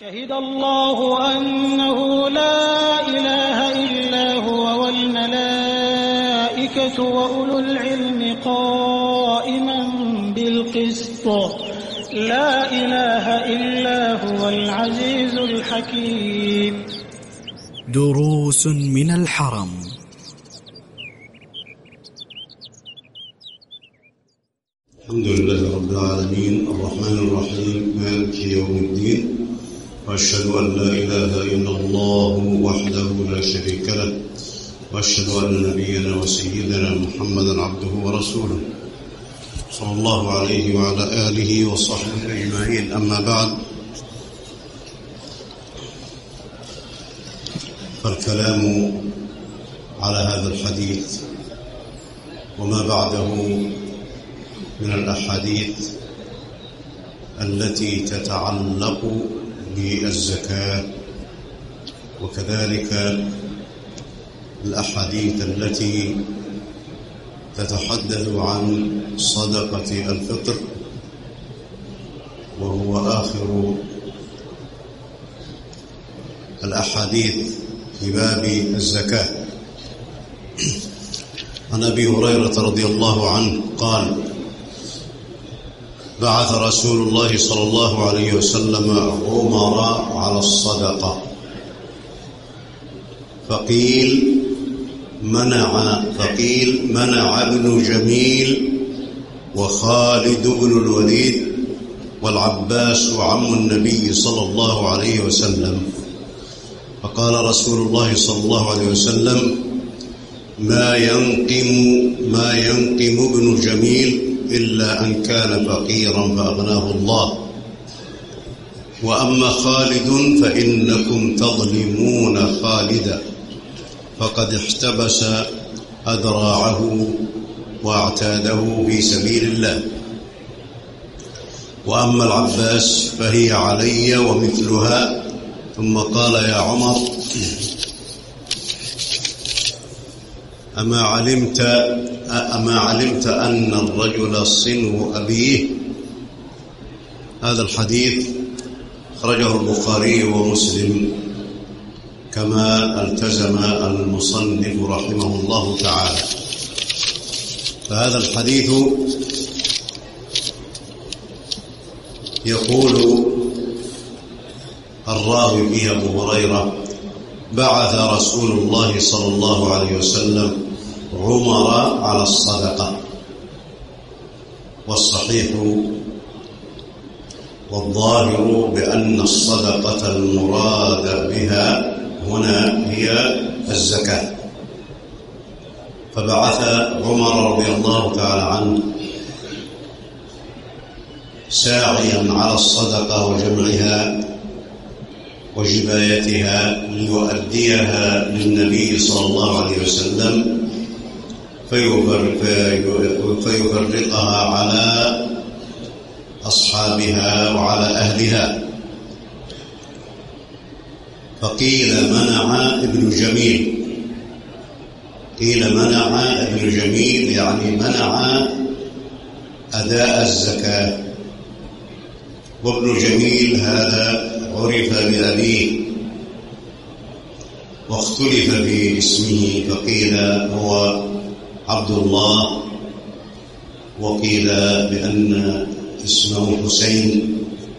شهد الله أنه لا إله إلا هو والملائكة وأولو العلم قائما بالقسط لا إله إلا هو العزيز الحكيم. دروس من الحرم. الحمد لله رب العالمين الرحمن الرحيم مالك يوم الدين، وأشهد أن لا إله إلا الله وحده لا شريك له، وأشهد أن نبينا وسيدنا محمدا عبده ورسوله صلى الله عليه وعلى آله وصحبه أجمعين. أما بعد، فالكلام على هذا الحديث وما بعده من الأحاديث التي تتعلق بالزكاة، وكذلك الأحاديث التي تتحدث عن صدقة الفطر، وهو آخر الأحاديث في باب الزكاة. عن أبي هريرة رضي الله عنه قال: بعث رسول الله صلى الله عليه وسلم عمر على الصدقة، فقيل منع ابن جميل وخالد بن الوليد والعباس عم النبي صلى الله عليه وسلم. فقال رسول الله صلى الله عليه وسلم: ما ينقم ابن جميل إلا أن كان فقيرا فأغناه الله، وأما خالد فإنكم تظلمون خالدا فقد احتبس أذراعه واعتاده في سبيل الله، وأما العباس فهي علي ومثلها. ثم قال: يا عمر، أما علمت أن الرجل صنو أبيه؟ هذا الحديث أخرجه البخاري ومسلم كما التزم المصنف رحمه الله تعالى. فهذا الحديث يقول الراوي فيه أبو هريرة: بعث رسول الله صلى الله عليه وسلم عمر على الصدقة. والصحيح والظاهر بأن الصدقة المراد بها هنا هي الزكاة. فبعث عمر رضي الله تعالى عنه ساعيا على الصدقة وجمعها وجبايتها ليؤديها للنبي صلى الله عليه وسلم، فيفرقها على أصحابها وعلى أهلها. فقيل منع ابن جميل، قيل منع ابن جميل يعني منع أداء الزكاة. وابن جميل هذا عرف بأبيه واختلف في اسمه، فقيل هو عبد الله، وقيل بأن اسمه حسين.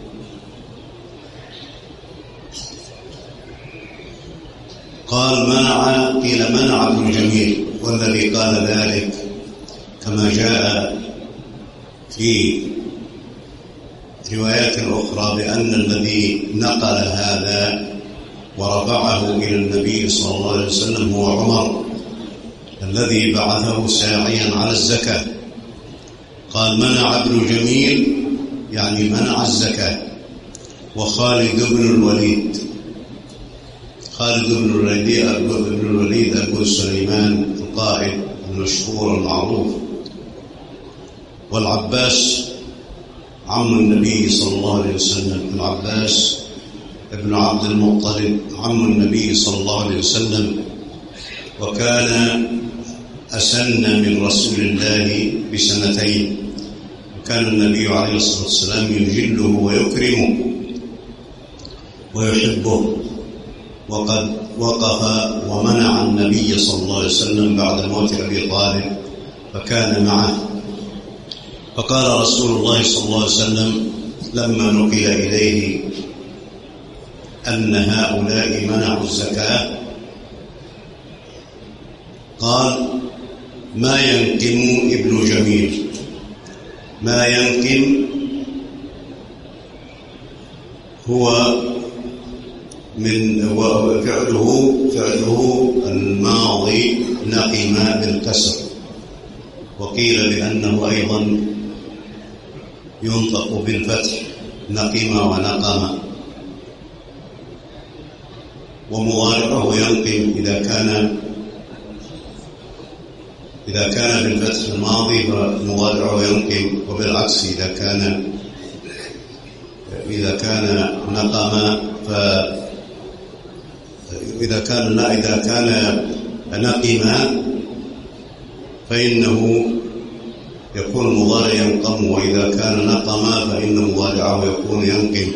قيل منع ابن جميل، والذي قال ذلك كما جاء في روايات أخرى بأن الذي نقل هذا ورفعه إلى النبي صلى الله عليه وسلم هو عمر الذي بعثه ساعيا على الزكاة. قال منع ابن جميل يعني منع الزكاة. وخالد بن الوليد، خالد بن الوليد أبو سليمان القائد المشهور المعروف. والعباس عم النبي صلى الله عليه وسلم، العباس ابن عبد المطلب عم النبي صلى الله عليه وسلم، وكان أسن من رسول الله بسنتين، وكان النبي عليه الصلاة والسلام يجله ويكرمه. ويحبه، وقد وقف ومنع النبي صلى الله عليه وسلم بعد موت أبي طالب فكان معه. فقال رسول الله صلى الله عليه وسلم لما نقل إليه أن هؤلاء منعوا الزكاة قال: ما ينقم ابن جميل. ما ينقم هو فعله الماضي نقم بالكسر، وقيل بأنه أيضا ينطق بالفتح نقم ونقم، ومضارعه ينقم إذا كان بالفتح الماضي فمضارعه ينقم، وبالعكس إذا كان نقم إذا كان نقم فإنه يكون مضارع ينقم، وإذا كان نقم فإن مضارعه يكون ينقم.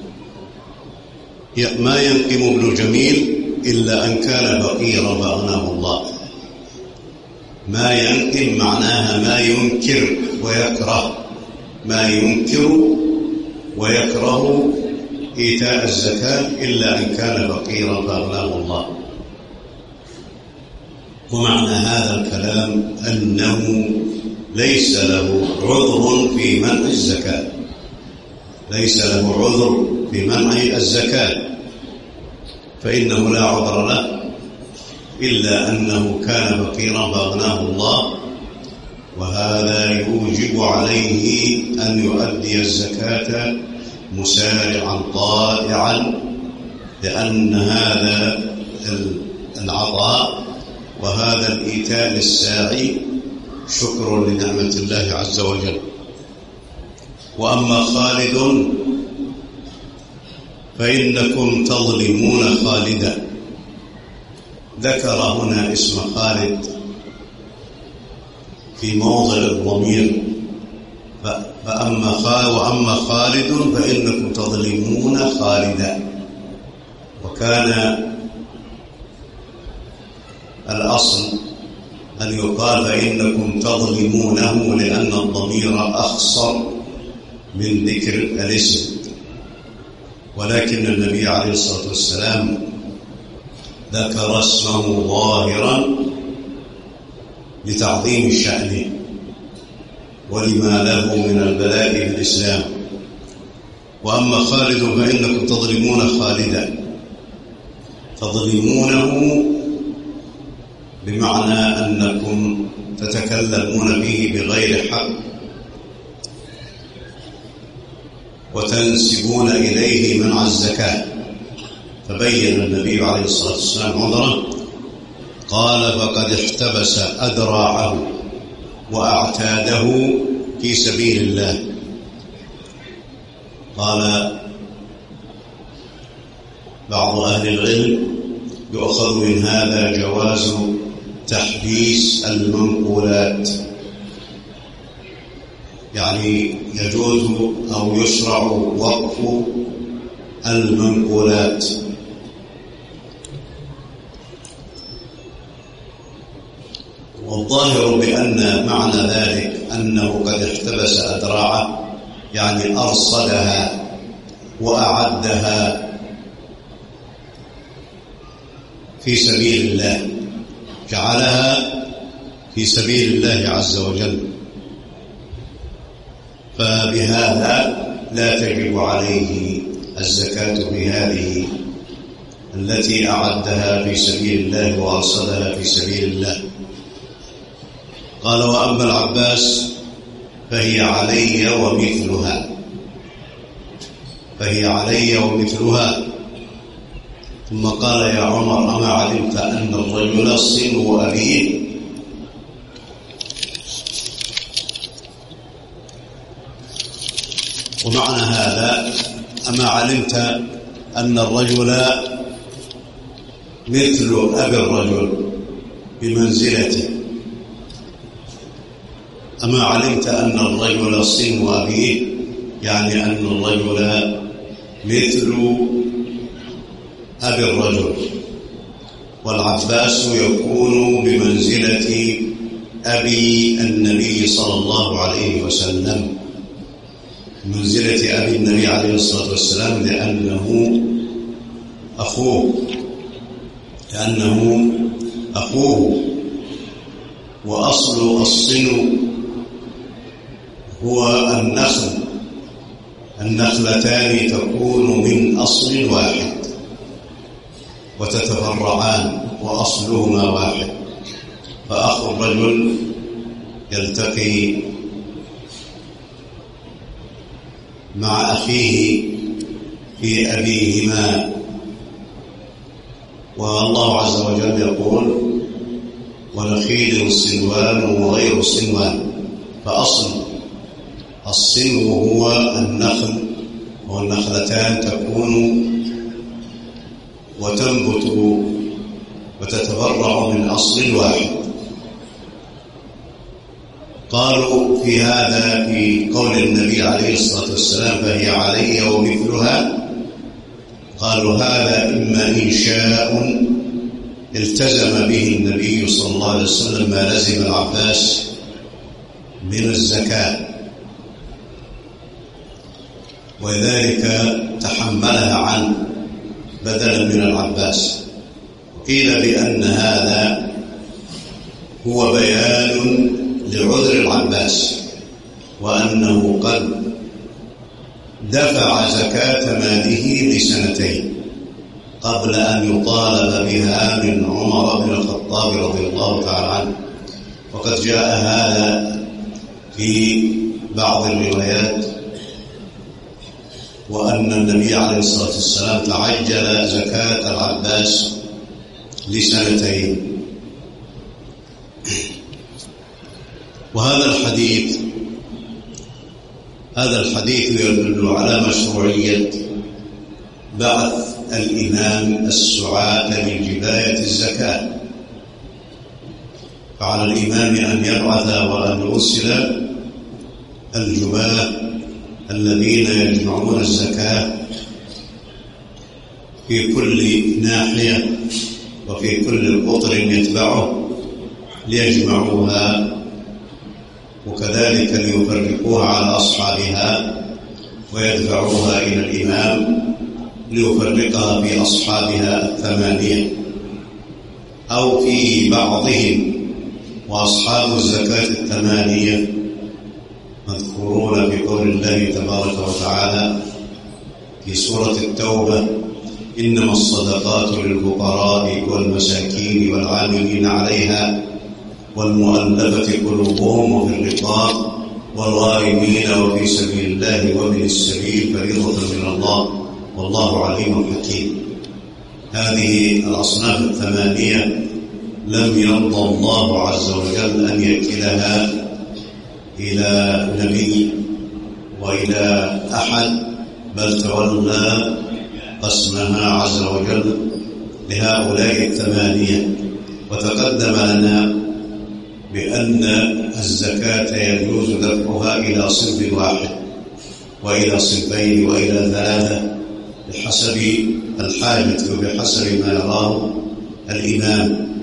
ما ينقم ابن جميل إلا أن كان فقيرا فأغناه الله. ما ينقم معناها ما ينكر ويكره، ما ينكر ويكره إيتاء الزكاة إلا أن كان فقيرا فأغناه الله. ومعنى هذا الكلام أنه ليس له عذر في منع الزكاة، ليس له عذر في منع الزكاة، فإنه لا عذر له إلا أنه كان فقيرا فأغناه الله، وهذا يوجب عليه أن يؤدي الزكاة مسارعا طائعا، لأن هذا العطاء وهذا الإيتاء للساعي شكر لنعمة الله عز وجل. وأما خالد فإنكم تظلمون خالدا. ذكر هنا اسم خالد في موضع الضمير، وأما خالد فإنكم تظلمون خالدا. وكان الأصل أن يقال فإنكم تظلمونه، لأن الضمير أخصر من ذكر الاسم، ولكن النبي عليه الصلاة والسلام ذكر اسمه ظاهرا لتعظيم شأنه ولما له من البلاء في الإسلام. وأما خالد فإنكم تظلمون خالدا، تظلمونه بمعنى أنكم تتكلمون به بغير حق وتنسبون إليه منع الزكاة. فبين النبي عليه الصلاة والسلام عذره، قال: فقد احتبس أدراعه وأعتاده في سبيل الله. قال بعض أهل العلم: يؤخذ من هذا جواز تحبيس المنقولات، يعني يجوز أو يشرع وقف المنقولات. والظاهر بأن معنى ذلك أنه قد احتبس أدراعه، يعني أرصدها وأعدها في سبيل الله، جعلها في سبيل الله عز وجل، فبهذا لا تجب عليه الزكاة في هذه التي أعدها في سبيل الله وأرصدها في سبيل الله. قال: وأما العباس فهي علي ومثلها، فهي علي ومثلها. ثم قال: يا عمر، أما علمت أن الرجل صنو أبيه؟ ومعنى هذا: أما علمت أن الرجل مثل أبي الرجل بمنزلته؟ أما علمت أن الرجل صنو أبيه، يعني أن الرجل مثل أبي الرجل، والعباس يكون بمنزلة أبي النبي صلى الله عليه وسلم، منزلة أبي النبي عليه الصلاة والسلام، لأنه أخوه. وأصل الصن هو النخل، النخلتان تكون من أصل واحد وتتفرعان وأصلهما واحد، فأخو الرجل يلتقي مع أخيه في أبيهما. والله عز وجل يقول: ونخيل صنوان وغير صنوان. فأصل الصنو هو النخل، والنخلتان تكون وتنبت وتتفرع من أصل واحد. قالوا في هذا في قول النبي عليه الصلاة والسلام: فهي علي ومثلها. قالوا هذا إما إنشاء التزم به النبي صلى الله عليه وسلم ما لزم العباس من الزكاة، ولذلك تحملها عنه بدلا من العباس. قيل بأن هذا هو بيان لعذر العباس، وأنه قد دفع زكاة ماله لسنتين قبل أن يطالب بها من عمر بن الخطاب رضي الله تعالى عنه. وقد جاء هذا في بعض الروايات، وأن النبي عليه الصلاة والسلام تعجل زكاة العباس لسنتين. وهذا الحديث يدل على مشروعية بعث الإمام السعاة لجباية الزكاة، فعلى الإمام أن يبعث وأن يرسل الجباة الذين يجمعون الزكاة في كل ناحية وفي كل قطر يتبعه ليجمعوها، وكذلك ليفرقوها على أصحابها ويدفعوها إلى الإمام ليفرقها في أصحابها 8 أو في بعضهم. وأصحاب الزكاة 8 مذكورون في قول الله تبارك وتعالى في سورة التوبة: إنما الصدقات للفقراء والمساكين والعاملين عليها والمؤلفة قلوبهم وفي الرقاب والغارمين وفي سبيل الله وابن السبيل فريضة من الله والله عليم حكيم. هذه الأصناف 8 لم يرضى الله عز وجل أن يكلها إلى نبي وإلى أحد، بل تولى قسمها عز وجل لهؤلاء 8. وتقدم لنا بأن الزكاة يجوز دفعها إلى صنف واحد وإلى صنفين وإلى 3 بحسب الحاجة وبحسب ما يراه الإمام.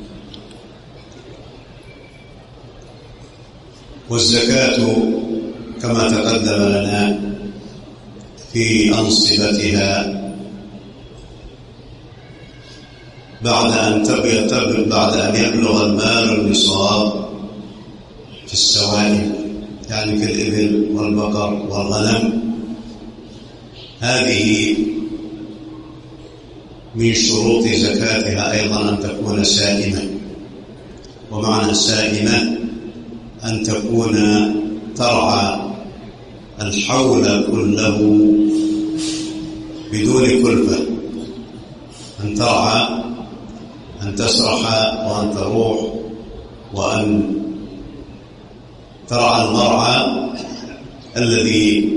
والزكاة كما تقدم لنا في أنصبتها بعد أن يبلغ المال النصاب في السوائل، يعني كالإبل والبقر والغنم. هذه من شروط زكاتها أيضا أن تكون سائمة، ومعنى سائمة أن تكون ترعى الحول كله بدون كلفة، أن ترعى، أن تسرح وأن تروح، وأن ترعى المرعى الذي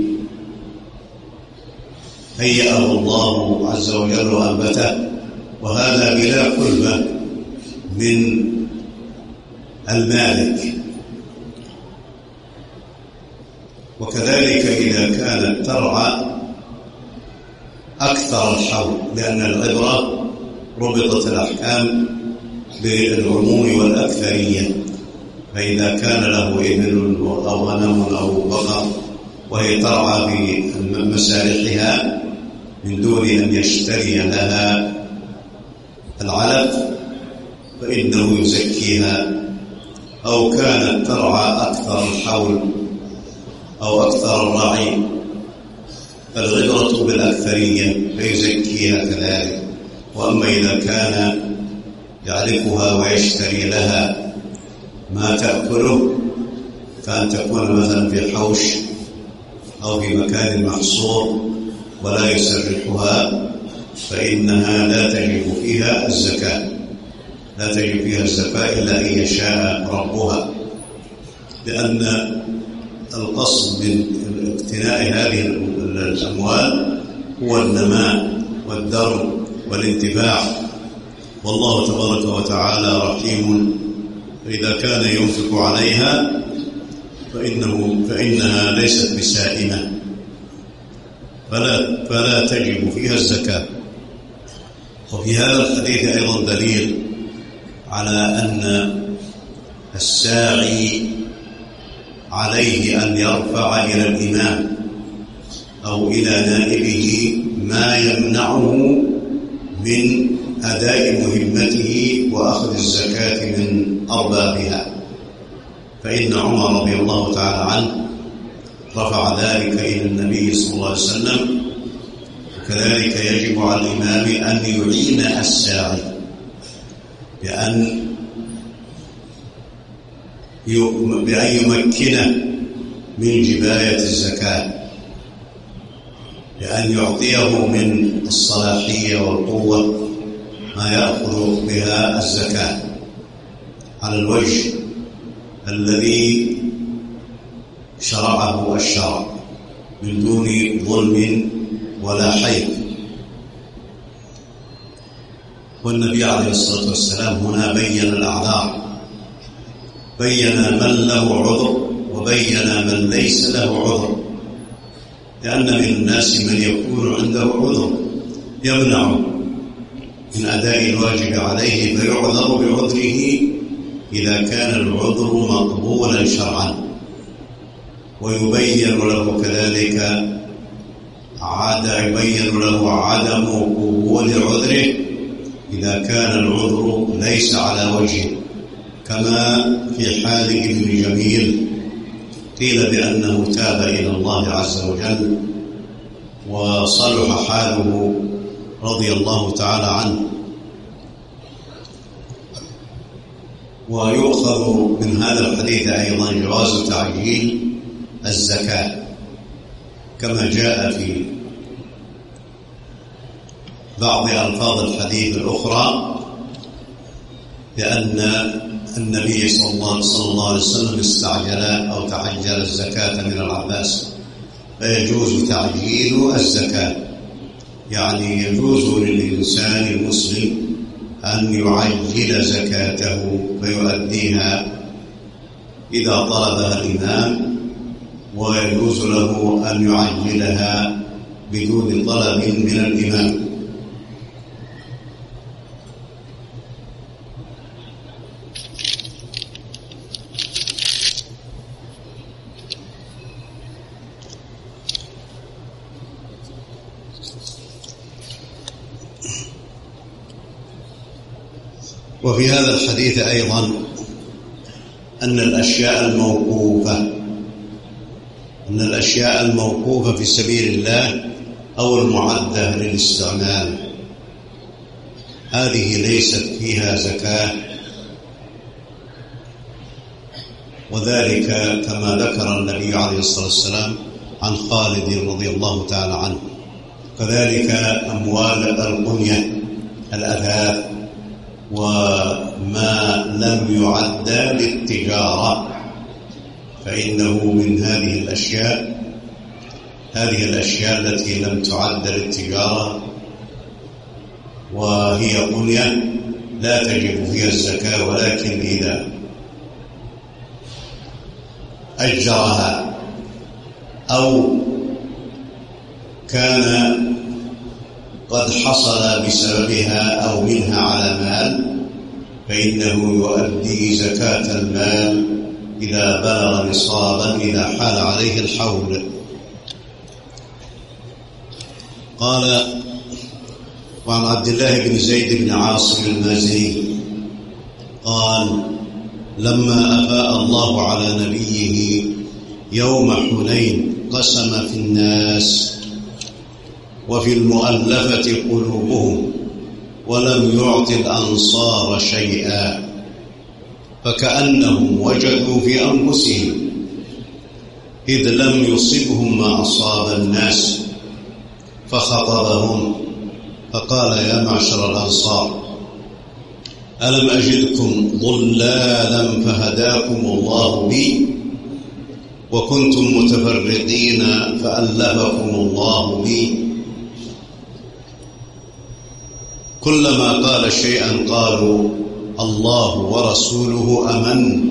هيأه الله عز وجل وأنبته، وهذا بلا كلفة من المالك. وكذلك إذا كانت ترعى أكثر الحول، لأن العبرة ربطت الأحكام بالعموم والأكثرية، فإذا كان له إبل أو غنم أو بقر وهي ترعى في مسارحها من دون أن يشتري لها العلف فإنه يزكيها، أو كانت ترعى أكثر الحول أو أكثر الرعي فالعبرة بالأكثرية فيزكيها كذلك. وأما إذا كان يعرفها ويشتري لها ما تأكله كأن تكون مثلا في حوش أو في مكان محصور ولا يسرحها فإنها لا تجب فيها الزكاة، لا تجب فيها الزكاة إلا أن يشاء ربها، لأن القصد من اقتناء هذه الأموال هو النماء والدر والانتفاع، والله تبارك وتعالى رحيم، فإذا كان ينفق عليها فإنها ليست بسائمة فلا تجب فيها الزكاة. وفي هذا الحديث أيضا دليل على أن الساعي عليه أن يرفع إلى الإمام أو إلى نائبه ما يمنعه من أداء مهمته وأخذ الزكاة من أربابها، فإن عمر رضي الله تعالى عنه رفع ذلك إلى النبي صلى الله عليه وسلم. وكذلك يجب على الإمام أن يعين الساعي بأن يمكنه من جباية الزكاة، بأن يعطيه من الصلاحية والقوة ما يأخذ بها الزكاة على الوجه الذي شرعه الشرع من دون ظلم ولا حيف. والنبي عليه الصلاة والسلام هنا بين الأعذار، بين من له عذر وبين من ليس له عذر، لأن من الناس من يكون عنده عذر يمنع من أداء الواجب عليه فيعذر بعذره إذا كان العذر مقبولا شرعا، ويبين له كذلك يبين له عدم قبول عذره إذا كان العذر ليس على وجهه، كما في حال ابن جميل قيل بأنه تاب إلى الله عز وجل وصلح حاله رضي الله تعالى عنه. ويؤخذ من هذا الحديث أيضا جواز تعجيل الزكاة، كما جاء في بعض ألفاظ الحديث الأخرى بأن النبي صلى الله عليه وسلم استعجل أو تعجل الزكاة من العباس، فيجوز تعجيل الزكاة، يعني يجوز للإنسان المسلم أن يعجل زكاته فيؤديها إذا طلبها الإمام، ويجوز له أن يعجلها بدون طلب من الإمام. وفي هذا الحديث أيضا أن الأشياء الموقوفة في سبيل الله أو المعدة للاستعمال هذه ليست فيها زكاة، وذلك كما ذكر النبي عليه الصلاة والسلام عن خالد رضي الله تعالى عنه. كذلك أموال القنية الأثاث وما لم يعد للتجارة فإنه من هذه الأشياء التي لم تعد للتجارة وهي قنية لا تجب فيها الزكاة، ولكن إذا أجرها أو كان قد حصل بسببها أو منها على مال، فإنه يؤدي زكاة المال إذا بلغ نصابا إذا حال عليه الحول. قال: وعن عبد الله بن زيد بن عاصم المازني قال: لما أفاء الله على نبيه يوم حنين قسم في الناس وفي المؤلفة قلوبهم ولم يعط الأنصار شيئا، فكأنهم وجدوا في أنفسهم إذ لم يصبهم ما أصاب الناس، فخطبهم فقال: يا معشر الأنصار، ألم أجدكم ضلالا فهداكم الله بي، وكنتم متفرقين فألفكم الله بي. كلما قال شيئا قالوا: الله ورسوله أمن.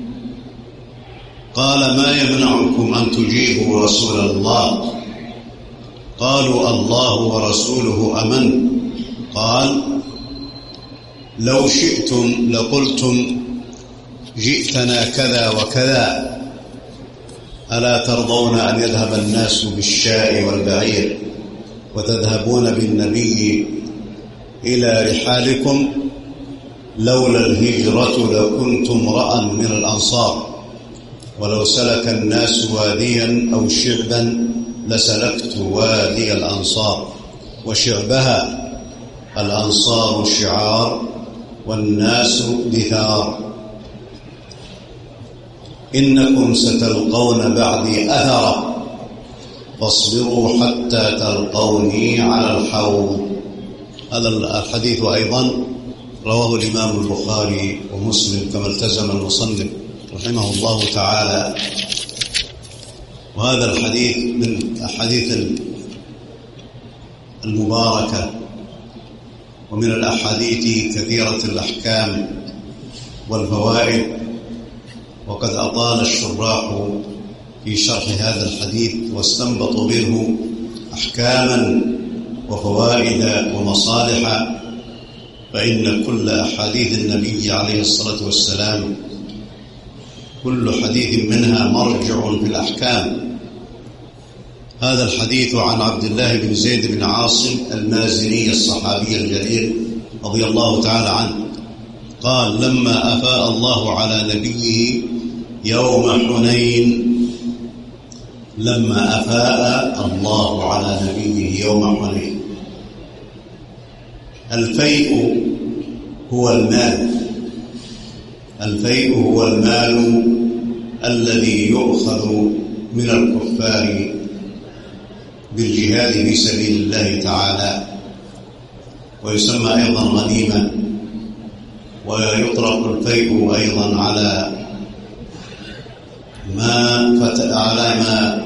قال: ما يمنعكم أن تجيبوا رسول الله؟ قالوا: الله ورسوله أمن. قال: لو شئتم لقلتم جئتنا كذا وكذا، ألا ترضون أن يذهب الناس بالشاء والبعير وتذهبون بالنبي إلى رحالكم؟ لولا الهجرة لكنت امرأ من الأنصار، ولو سلك الناس واديا أو شعبا لسلكت وادي الأنصار وشعبها. الأنصار شعار والناس دثار. إنكم ستلقون بعدي أثرا، فاصبروا حتى تلقوني على الحوض. هذا الحديث أيضا رواه الإمام البخاري ومسلم كما التزم المصنف رحمه الله تعالى. وهذا الحديث من الأحاديث المباركة ومن الأحاديث كثيرة الأحكام والفوائد، وقد أطال الشراح في شرح هذا الحديث واستنبطوا منه أحكاما وفوائد ومصالح، فإن كل أحاديث النبي عليه الصلاة والسلام كل حديث منها مرجع في الأحكام. هذا الحديث عن عبد الله بن زيد بن عاصم المازني الصحابي الجليل رضي الله تعالى عنه قال: لما أفاء الله على نبيه يوم حنين. لما أفاء الله على نبيه يوم حنين. الفيء هو المال. الفيء هو المال الذي يؤخذ من الكفار بالجهاد في سبيل الله تعالى، ويسمى أيضا غنيمة، ويطلق الفيء أيضا على ما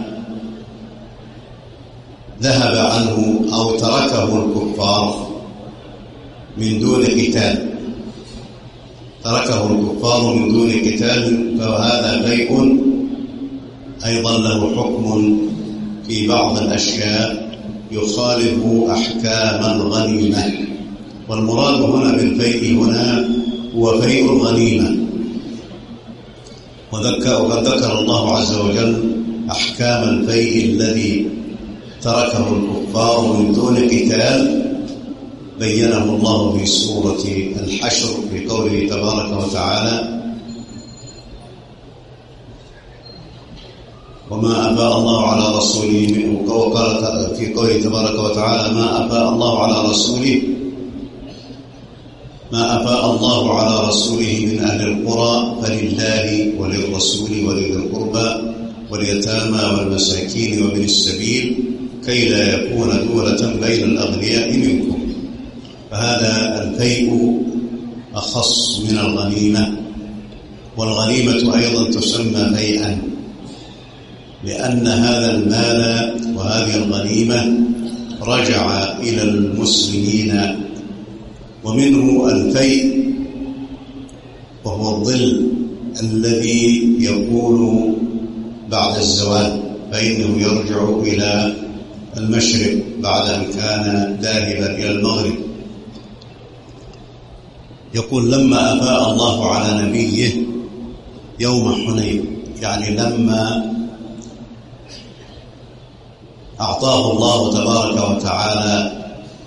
ذهب عنه أو تركه الكفار من دون قتال. تركه الكفار من دون قتال، فهذا فيء أيضا له حكم في بعض الأشياء يخالف أحكام الغنيمة. والمراد هنا بالفيء هنا هو فيء الغنيمة. وقد ذكر الله عز وجل أحكام الفيء الذي تركه الكفار من دون قتال، بينه الله في سورة الحشر في قوله تبارك وتعالى: وما أفاء الله على رسوله، وقال في قوله تبارك وتعالى: ما أفاء الله على رسوله من أهل القرى فلله وللرسول ولذي القربى واليتامى والمساكين وابن السبيل كي لا يكون دولة بين الأغنياء منكم. فهذا الفيء أخص من الغنيمة. والغنيمة أيضا تسمى فيئا، لأن هذا المال وهذه الغنيمة رجع إلى المسلمين. ومنه الفيء وهو الظل الذي يكون بعد الزوال، فإنه يرجع إلى المشرق بعد أن كان ذاهبا إلى المغرب. يقول لما أفاء الله على نبيه يوم حنين، يعني لما أعطاه الله تبارك وتعالى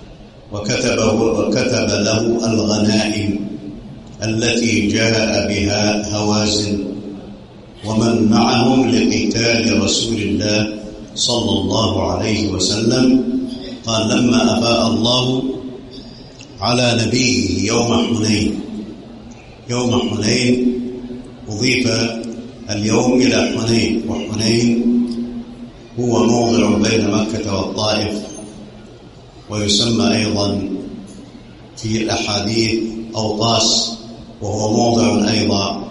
وكتب له الغنائم التي جاء بها هوازن ومن معهم لقتال رسول الله صلى الله عليه وسلم. قال لما أفاء الله على نبيه يوم حنين. يوم حنين أضيف اليوم إلى حنين، وحنين هو موضع بين مكة والطائف، ويسمى أيضا في الأحاديث أوطاس، وهو موضع أيضا.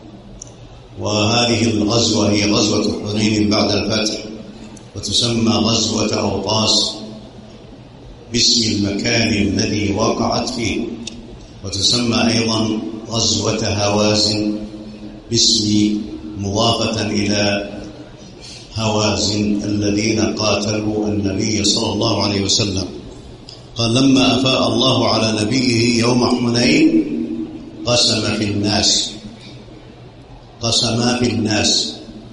وهذه الغزوة هي غزوة حنين بعد الفتح، وتسمى غزوة أوطاس باسم المكان الذي وقعت فيه، وتسمى أيضا غزوة هوازن باسم مضافة إلى هوازن الذين قاتلوا النبي صلى الله عليه وسلم. قال لما أفاء الله على نبيه يوم حنين قسم في الناس، قسم في الناس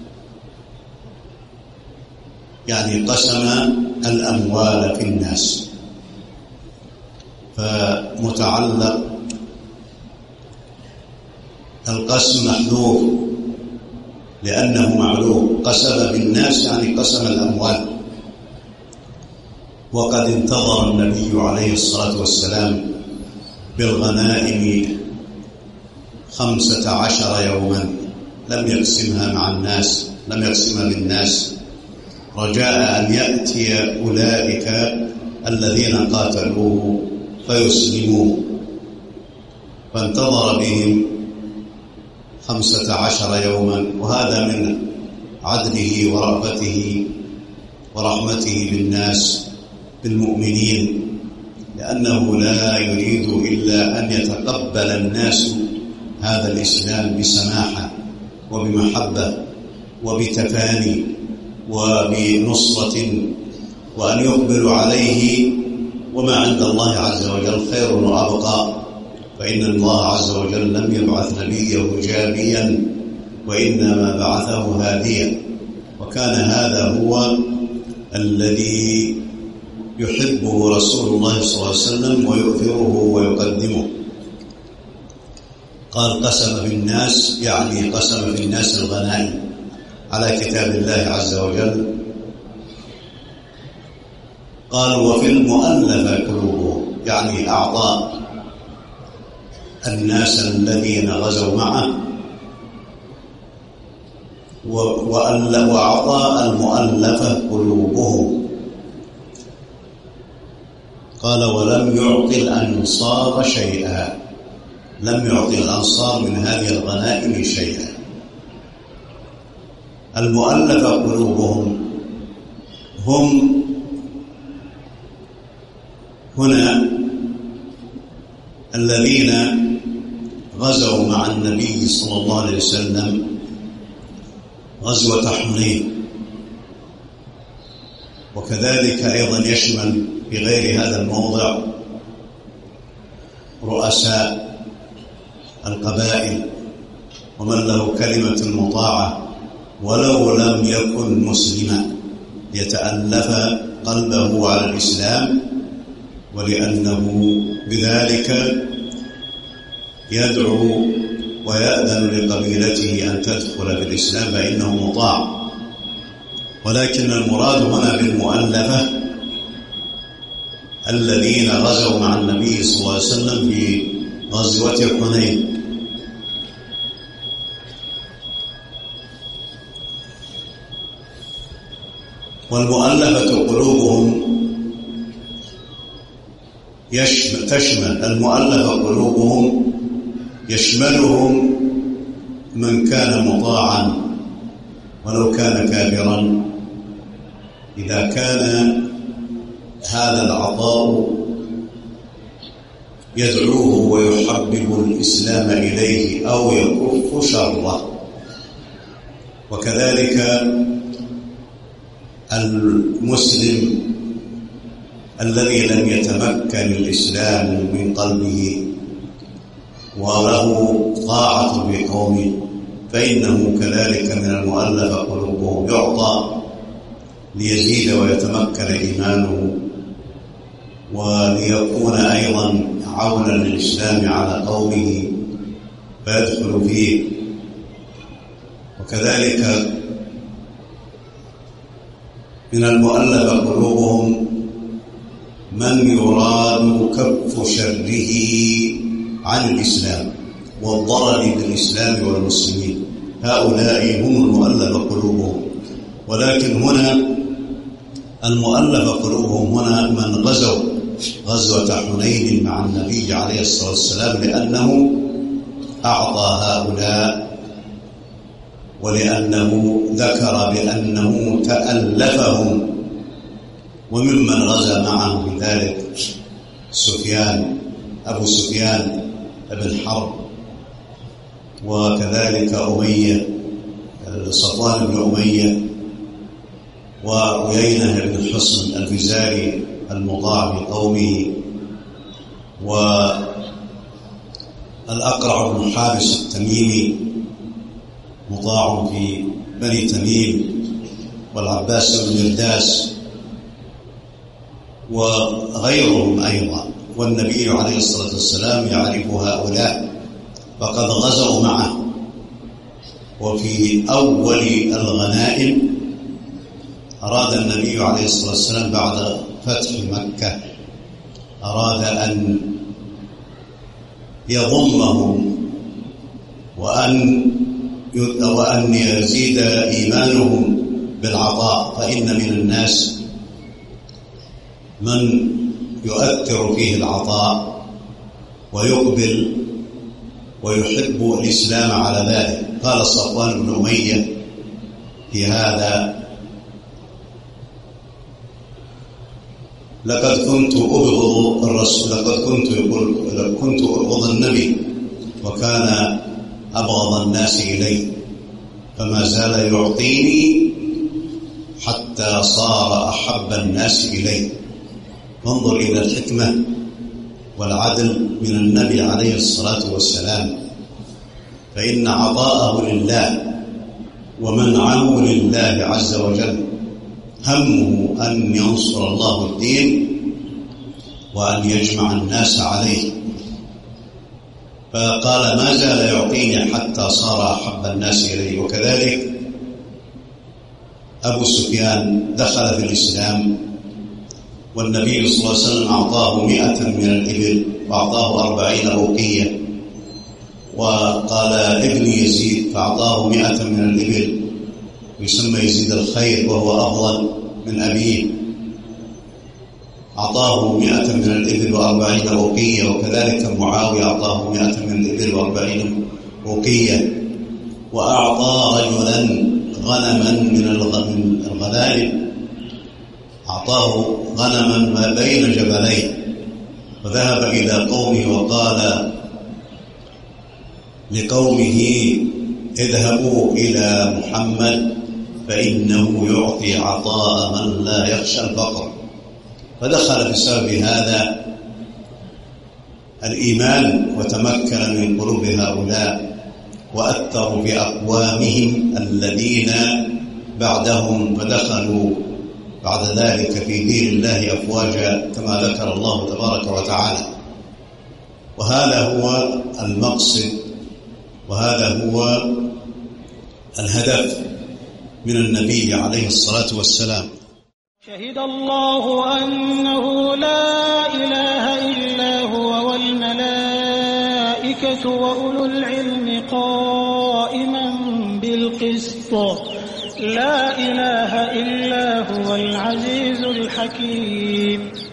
يعني قسم الأموال في الناس. فمتعلق القسم محذوف لأنه معلوم، قسم بالناس يعني قسم الأموال. وقد انتظر النبي عليه الصلاة والسلام بالغنائم 15 يوما، لم يقسمها مع الناس، لم يقسمها بالناس، رجاء أن يأتي أولئك الذين قاتلوه فيسلموا. فانتظر بهم 15 يوما، وهذا من عدله ورأفته ورحمته بالناس بالمؤمنين، لأنه لا يريد إلا أن يتقبل الناس هذا الإسلام بسماحة وبمحبة وبتفاني وبنصرة، وأن يقبلوا عليه. وما عند الله عز وجل خير وأبقى، فإن الله عز وجل لم يبعث نبيه جابيا، وإنما بعثه هاديا، وكان هذا هو الذي يحبه رسول الله صلى الله عليه وسلم ويؤثره ويقدمه. قال قسم في الناس يعني قسم في الناس الغنائم على كتاب الله عز وجل. قال وفي المؤلفة قلوبهم، يعني أعطى الناس الذين غزوا معه، وأعطى المؤلفة قلوبهم. قال ولم يعطي الأنصار شيئا، لم يعطي الأنصار من هذه الغنائم شيئا. المؤلفة قلوبهم هم هنا الذين غزوا مع النبي صلى الله عليه وسلم غزوة حنين، وكذلك أيضا يشمل في غير هذا الموضع رؤساء القبائل ومن له كلمة مطاعة ولو لم يكن مسلما، ليتألف قلبه على الإسلام، ولأنه بذلك يدعو ويأذن لقبيلته أن تدخل في الإسلام فإنه مطاع. ولكن المراد هنا بالمؤلفة الذين غزوا مع النبي صلى الله عليه وسلم في غزوة حنين. والمؤلفة قلوبهم تشمل المؤلفة قلوبهم يشملهم من كان مطاعا ولو كان كافرا، إذا كان هذا العطاء يدعوه ويحبب الإسلام إليه أو يكف شره. وكذلك المسلم الذي لم يتمكن الإسلام من قلبه وله طاعة بقومه، فإنه كذلك من المؤلف قلوبهم يعطى ليزيد ويتمكن إيمانه وليكون أيضا عونا للإسلام على قومه فيدخل فيه. وكذلك من المؤلف قلوبهم من يراد كف شره عن الإسلام والضرر بالإسلام والمسلمين، هؤلاء هم المؤلف قلوبهم. ولكن هنا المؤلف قلوبهم هنا من غزوا غزوة حنين مع النبي عليه الصلاة والسلام، لأنه أعطى هؤلاء ولأنه ذكر بأنه تألفهم. وممن غزا معه بذلك أبو سفيان بن حرب، وكذلك صفوان بن أمية، وعيينة بن حصن الفزاري المطاع بقومه، والأقرع بن حابس التميمي مطاع في بني تميم، والعباس بن مرداس وغيرهم أيضا. والنبي عليه الصلاة والسلام يعرف هؤلاء فقد غزوا معه. وفي أول الغنائم أراد النبي عليه الصلاة والسلام بعد فتح مكة أراد أن يضمهم وأن يزيد إيمانهم بالعطاء، فإن من الناس من يؤثر فيه العطاء ويقبل ويحب الإسلام على ذلك. قال صفوان بن أمية في هذا: لقد كنت أبغض الرسول، كنت أبغض النبي وكان أبغض الناس إلي، فما زال يعطيني حتى صار أحب الناس إلي. فانظر إلى الحكمة والعدل من النبي عليه الصلاة والسلام، فإن عطاءه لله ومنعه لله عز وجل، همه أن ينصر الله الدين وأن يجمع الناس عليه. فقال: ما زال يعطيني حتى صار أحب الناس إليه. وكذلك أبو سفيان دخل في الإسلام والنبي صلى الله عليه وسلم أعطاه 100 من الإبل وأعطاه 40 أوقية، وقال ابن يزيد فأعطاه 100 من الإبل، يسمى يزيد الخير وهو أفضل من أبيه، أعطاه 100 من الإبل و40 أوقية. وكذلك معاوية أعطاه 100 من الإبل و40 أوقية. وأعطى رجلا غنما من الغنائم، أعطاه غنما ما بين جبلين، فذهب إلى قومه وقال لقومه: اذهبوا إلى محمد فإنه يعطي عطاء من لا يخشى الفقر. فدخل بسبب هذا الإيمان وتمكن من قلوب هؤلاء، وأثروا بأقوامهم الذين بعدهم، فدخلوا بعد ذلك في دين الله أفواجا كما ذكر الله تبارك وتعالى. وهذا هو المقصد وهذا هو الهدف من النبي عليه الصلاة والسلام. شهد الله أنه لا إله إلا هو والملائكة وأولو العلم قائما بالقسط لا إله إلا هو العزيز الحكيم.